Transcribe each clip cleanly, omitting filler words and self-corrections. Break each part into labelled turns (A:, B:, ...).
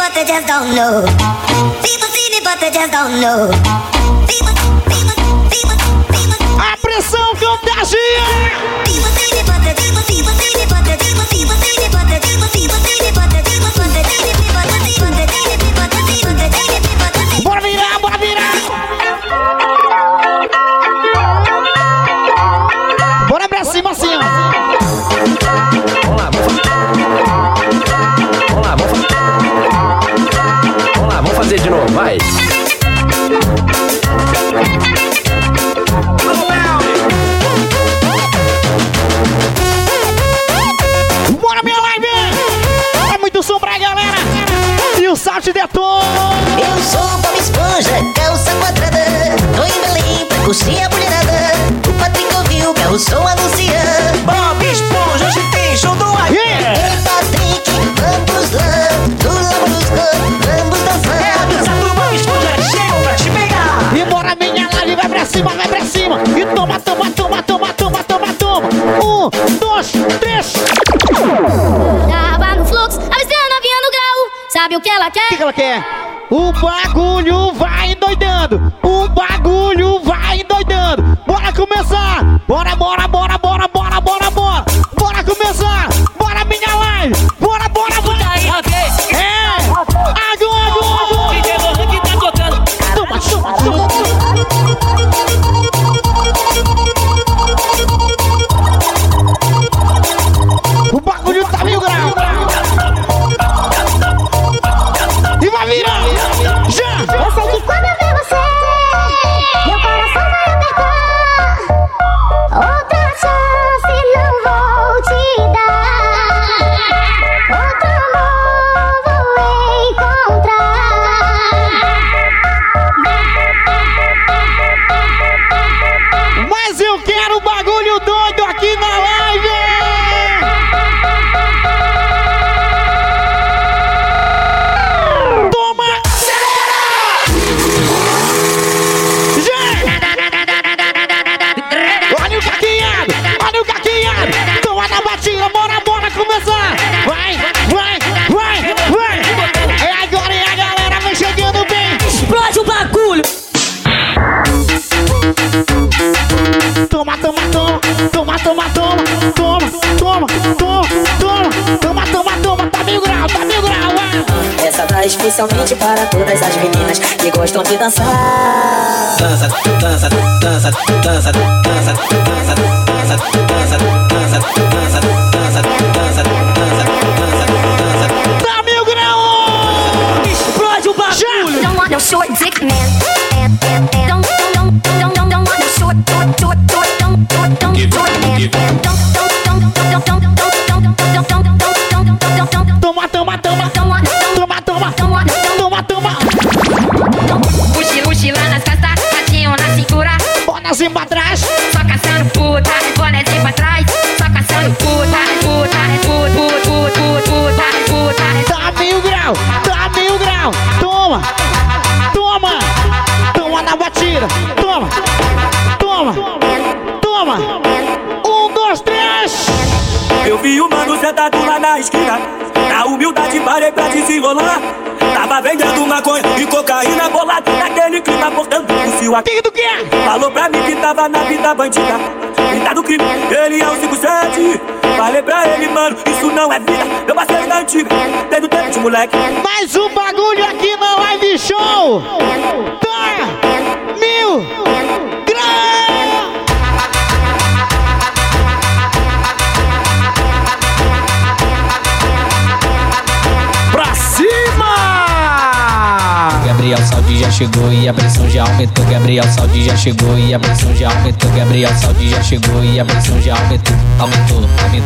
A: but they just don't know. People see me, but they just don't know.
B: A pressão contagia.
A: People see me, but they people see me, but they people see me, but they people see me, but they people see me,
B: bora virar, bora virar. Bora pra cima assim, ó.
C: Vamos fazer de novo, vai.
B: Bora minha live. É muito som pra galera. E o Salt detona.
D: Eu sou Bob Esponja, calça quadrada. Tô em Belém pra curtir a mulherada. O Patrick ouviu que o som anuncia.
E: Bob Esponja, hoje tem show do ar.
D: Ei, Patrick, vamos lá. Do Lamborghini, vamos dançar.
E: É a dança do Bob Esponja, chega pra te pegar.
B: E bora minha live, vai pra cima, vai pra cima. E toma, toma, toma, toma, toma, toma, toma. 1, 2, 3.
F: Tava no fluxo, avistando a vinha no grau. Sabe o que ela quer?
B: O que ela quer? O bagulho vai doidando. O bagulho vai doidando. Bora começar. Bora, bora, bora, bora, bora, bora, bora. Bora começar. Bora minha live. Bora, bora, bora. É. Agora.
E: Que tá tocando.
B: Toma, toma, toma. O bagulho tá 1000 graus. E vai virar. Já.
F: Eu sei que quando eu ver você, meu coração vai apertar. Outra chance não vou te dar. Outro amor vou encontrar.
B: Mas eu quero um bagulho doido aqui na live. Toma. Já. Olha o caqueado. Olha o caqueado. Toma na batida. Bora, bora começar. Vai, vai, vai, vai. É agora e a galera vai chegando bem.
E: Explode o bagulho.
B: Toma, toma, toma, toma, toma, toma, toma, toma, toma, toma, toma, toma, toma, tá 1000 graus, vai.
D: Essa tá especialmente para todas as meninas que gostam de dançar.
E: Dança, dança, dança, dança, dança, dança, dança, dança, dança, dança, dança, dança, dança.
B: Tá 1000 graus!
E: Explode o bagulho.
F: Don't want no short dick man. Don't want no short man. Don't
B: Toma, toma, toma, toma, toma, toma, toma, toma.
F: Mochila nas costas, ratinho na cintura.
B: Bonazinho pra trás.
F: Só caçando puta, bonezinho pra trás. Só caçando puta.
B: Tá 1000 graus, tá 1000 graus. Toma, toma, toma na batida. Toma, toma, toma. 1, 2, 3.
E: Eu vi o mano sentado lá na esquina. Na humildade parei pra desenrolar. Tava vendendo maconha e cocaína bolada. Naquele clima portando o fio aqui.
B: Que do que é?
E: Falou pra mim que tava na vida bandida. Vida do crime, ele é o 57. Falei pra ele, mano, isso não é vida. Meu parceiro da antiga, desde o tempo de moleque.
B: Mais um bagulho aqui na live show. Tá 1000 graus.
E: Pra cima!
G: Gabriel Saldi já chegou e a pressão já aumentou. Gabriel Saldi já chegou e a pressão já aumentou. Gabriel Saldi já chegou e a pressão já aumentou. Aumentou.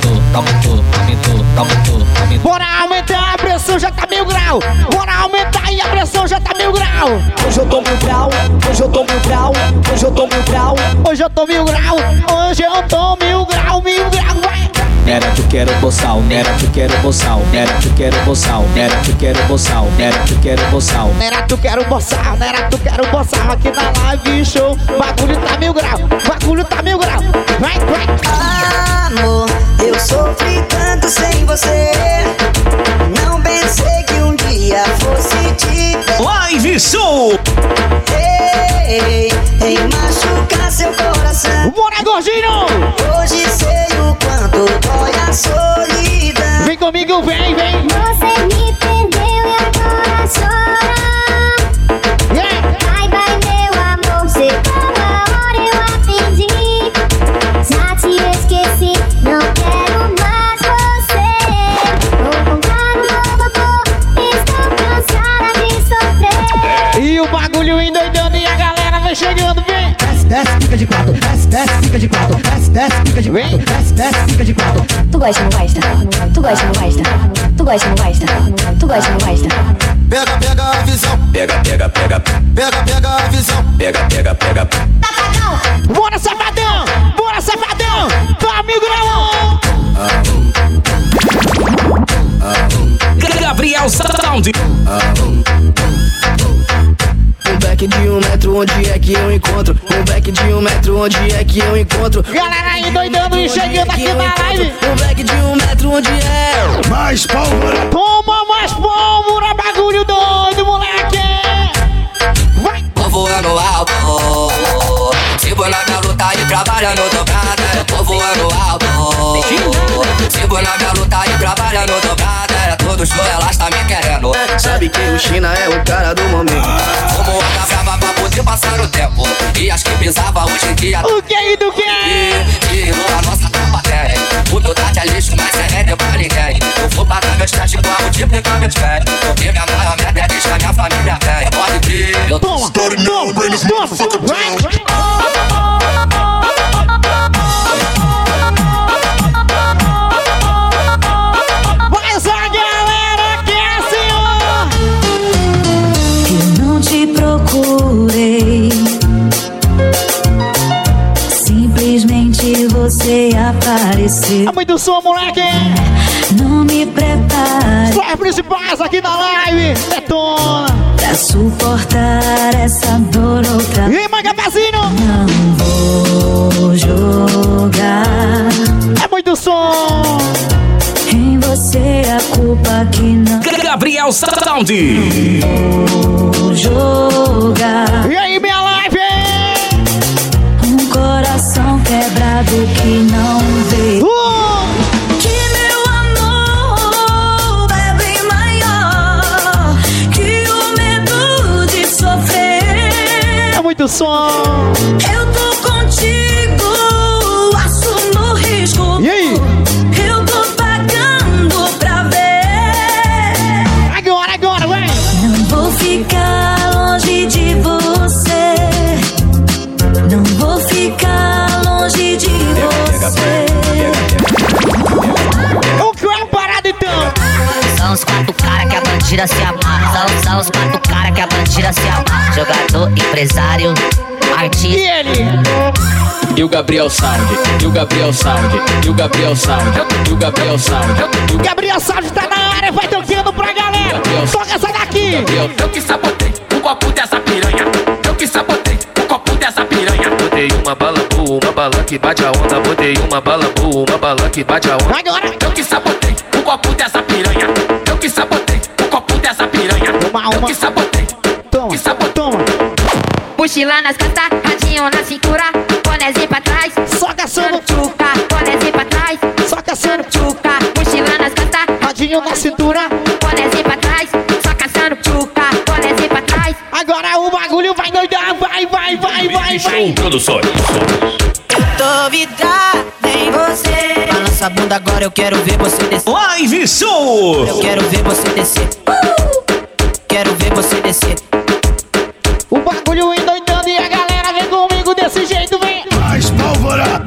B: Bora aumentar, a pressão já tá 1000 graus. Bora aumentar e a pressão já tá 1000 graus.
E: Hoje eu tô 1000 grau, hoje eu tô 1000 grau, hoje eu tô 1000 grau.
B: Hoje eu tô 1000 graus, hoje eu tô 1000 graus, 1000 graus, vai.
G: Era tu quero boçal, era tu quero boçal, era tu quero boçal, era tu quero boçal, era tu quero boçal.
B: Era tu quero boçal, era tu quero boçal aqui na live show. Bagulho tá 1000 graus, bagulho tá 1000 graus. Vai, vai.
D: Amor, eu sofri tanto sem você. Não pensei que um dia a força e te der.
H: Live Show!
D: Em machucar seu coração.
B: Bora, gordinho!
D: Hoje sei o quanto dói a solidão.
B: Vem comigo, vem, vem!
F: Você me perdeu e agora chora.
B: Yeah.
F: Vai, vai, meu amor, chegou a hora, eu aprendi. Já te esqueci, não quero mais você. Vou comprar um novo amor, estou cansada de sofrer.
B: E o bagulho endoidando e a galera vem chegando, vem!
I: Desce, fica de quatro, desce, fica de quatro, desce, fica de quatro, desce, fica de quatro.
F: Tu gosta, não gosta? Tu gosta, não gosta? Tu gosta, não gosta? Tu gosta, não gosta?
J: Pega, pega a visão. Pega, pega, pega. Pega, pega a visão. Pega, pega, pega.
B: Bora, safadão! Bora, safadão! Teu amigo não!
H: Gabriel Sound!
K: Um back de 1 metro, onde é que eu encontro? Um back de 1 metro, onde é que eu encontro?
B: Galera aí doidando e chegando aqui na live.
K: Um back de 1 metro, onde é?
I: Mais pólvora.
B: Toma mais pólvora, bagulho doido, moleque! Vai!
L: Tô voando alto, sigo na minha luta e trabalhando dobrada. Tô voando alto, sigo na minha luta e trabalhando dobrada. Todo show elas tá me querendo.
K: Sabe que o China é o cara do momento.
L: Como anda brava pra poder passar o tempo. E as que pisava hoje em dia.
B: O que do que?
L: E a nossa tropa tem. O Dudade é lixo, mas é remédio pra ninguém. Eu vou pagar meus testes igual multiplicar meus pés. Porque minha maior meta é deixar minha família velha. Pode crer. Eu tô
B: Mas a galera quer, senhor!
M: Eu não te procurei, simplesmente você apareceu.
B: É muito som, moleque!
M: Não me prepare.
B: Só as principais aqui na live! Detona!
M: Pra suportar essa dor outra vez.
B: E aí, Magapazinho?
M: Não vou jogar.
B: É muito som!
M: Em você a culpa que não
H: Gabriel Sound!
M: vou jogar.
B: E aí, minha live?
M: Um coração quebrado que não vê. Que meu amor é bem maior que o medo de sofrer.
B: É muito som!
M: Eu tô contigo, assumo o risco.
B: E aí?
M: Eu tô pagando pra ver.
B: Agora, vai!
M: Não vou ficar longe de você. Não vou ficar longe de você.
B: O que é parado então?
N: São os 4 caras que a bandida se amarra. São os 4 caras que a bandida se amarra. Jogador, empresário, artista.
B: E ele?
G: E o Gabriel Sound, e o Gabriel Sound, e o Gabriel Sound, e o Gabriel Sound.
B: O Gabriel Sound tá na área, vai tocando pra galera. Toca essa daqui.
E: Eu que sabotei o copo dessa piranha. Eu que sabotei o copo dessa piranha.
O: Botei uma bala boa, uma bala que bate a onda. Botei uma bala boa, uma bala que bate a onda.
B: Agora.
E: Eu que sabotei o copo dessa piranha. Eu que sabotei o copo dessa piranha. Eu que sabotei.
B: Toma, toma.
P: Mochila nas costas, radinho na cintura, bonézinho pra trás.
B: Só caçando
P: tchuca, bonézinho pra trás.
B: Só caçando
P: tchuca, mochila nas costas,
B: radinho na cintura,
P: bonézinho pra trás. Só caçando tchuca, bonézinho pra trás.
B: Agora o bagulho vai doidar, vai.
H: Produções.
D: Eu tô vidrada em você. Balança a bunda agora, eu quero ver você descer.
H: Live Show!
D: Eu quero ver você descer. Quero ver você descer.
B: O bagulho endoidando e a galera vem comigo desse jeito, vem.
I: Mais pólvora.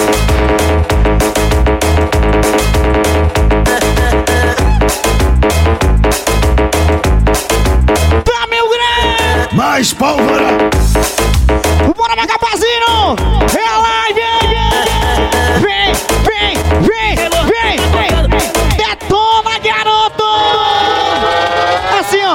B: Tá, meu grande.
I: Mais pólvora.
B: Bora, Magapazinho. É a live. Vem. Detona, garoto. Assim, ó.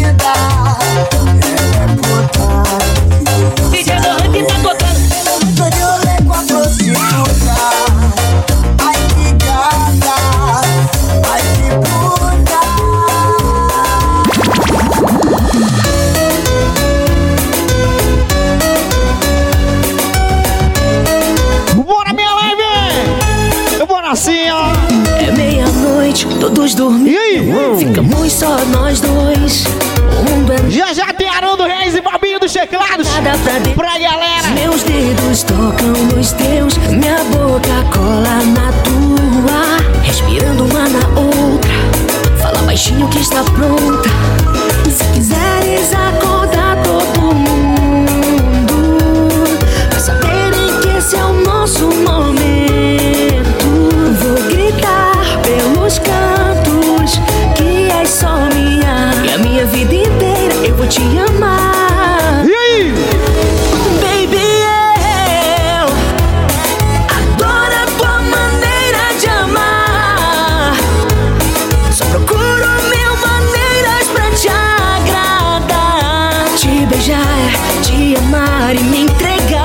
K: todos dormiram. Ficamos só nós dois. O mundo é...
B: Já tem Haroldo Reis e Bobinho dos Teclados. Pra galera.
K: Meus dedos tocam nos teus, minha boca cola na tua, respirando uma na outra. Fala baixinho que está pronta. Se quiseres acordar todo mundo, pra saberem que esse é o nosso momento. Vou gritar pelos cantos que és só minha, e a minha vida inteira eu vou te amar.
B: E aí?
K: Baby, eu adoro a tua maneira de amar. Só procuro mil maneiras pra te agradar. Te beijar, te amar e me entregar.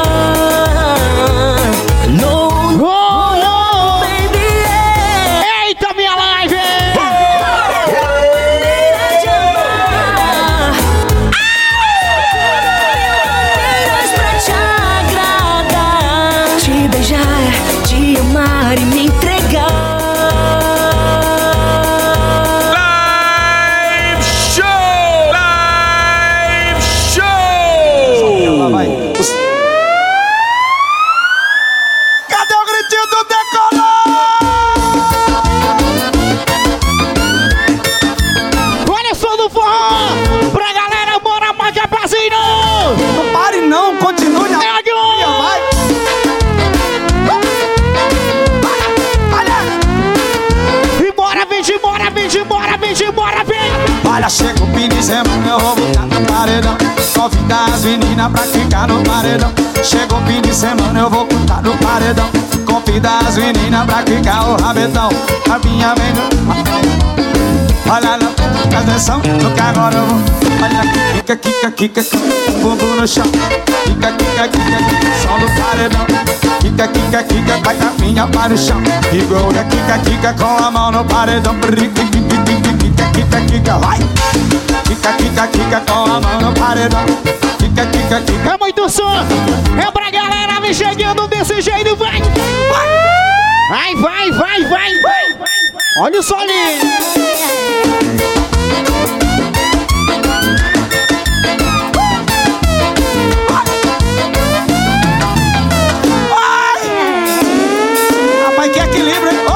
J: Olha, chega o fim de semana, eu vou botar no paredão. Convida as meninas pra ficar no paredão. Chega o fim de semana, eu vou botar no paredão. Convida as meninas pra ficar o rabetão. A minha amiga, olha lá, presta atenção no que agora eu vou. Olha, quica, quica, quica, bumbum no chão. Quica, quica, quica, quica, som no paredão. Quica, quica, quica, vai da minha para o chão. Igual da quica, quica, com a mão no paredão. Quica, quica, vai. Quica, quica, quica, com a mão no paredão. Quica, quica, quica.
B: É muito som, é pra galera me chegando desse jeito, vai. Vai, vai, vai, vai. Olha o solinho.
J: Rapaz, que equilíbrio, hein?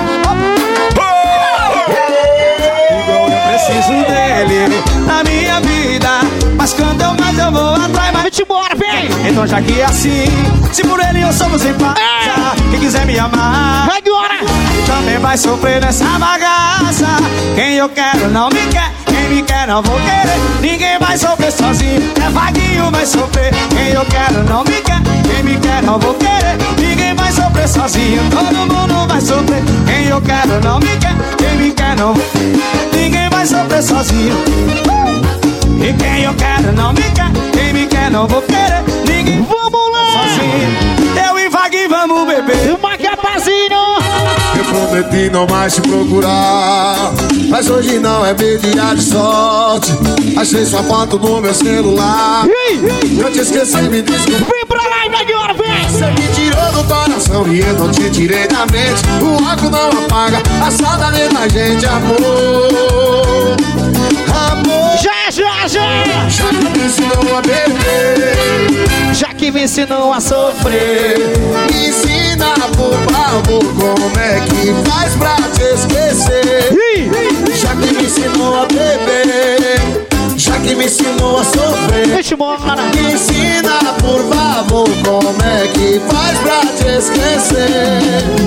J: Na minha vida, mas quando eu mais eu vou atrás, mas
B: vem embora, vem!
J: Então já que é assim, se por ele eu sou sem paz, quem quiser me amar,
B: vai agora!
J: Também vai sofrer nessa bagaça. Quem eu quero não me quer, quem me quer não vou querer. Ninguém vai sofrer sozinho, é vaguinho vai sofrer. Quem eu quero não me quer, quem me quer não vou querer. Ninguém vai sofrer sozinho, todo mundo vai sofrer. Quem eu quero não me quer, quem me quer não vou querer. Ninguém vai sofrer sozinho. E quem eu quero não me quer, quem me quer não vou querer. Ninguém
B: vamos lá
J: sozinho. Eu e Vaguinho vamos beber
B: uma capazinho.
Q: Eu prometi não mais te procurar, mas hoje não é meu dia de sorte. Achei sua foto no meu celular. Eu te esqueci, me desculpa.
B: Vem pra lá agora, vem.
Q: Você me tirou do coração e eu não te tirei da mente. O álcool não apaga a saudade da gente, amor. Amor.
B: Já.
Q: Já que me ensinou a beber,
B: já que me ensinou a sofrer,
Q: me ensina por favor como é que faz pra te esquecer. Já que me ensinou a beber, já que me ensinou a sofrer, me ensina por favor como é que faz pra te esquecer.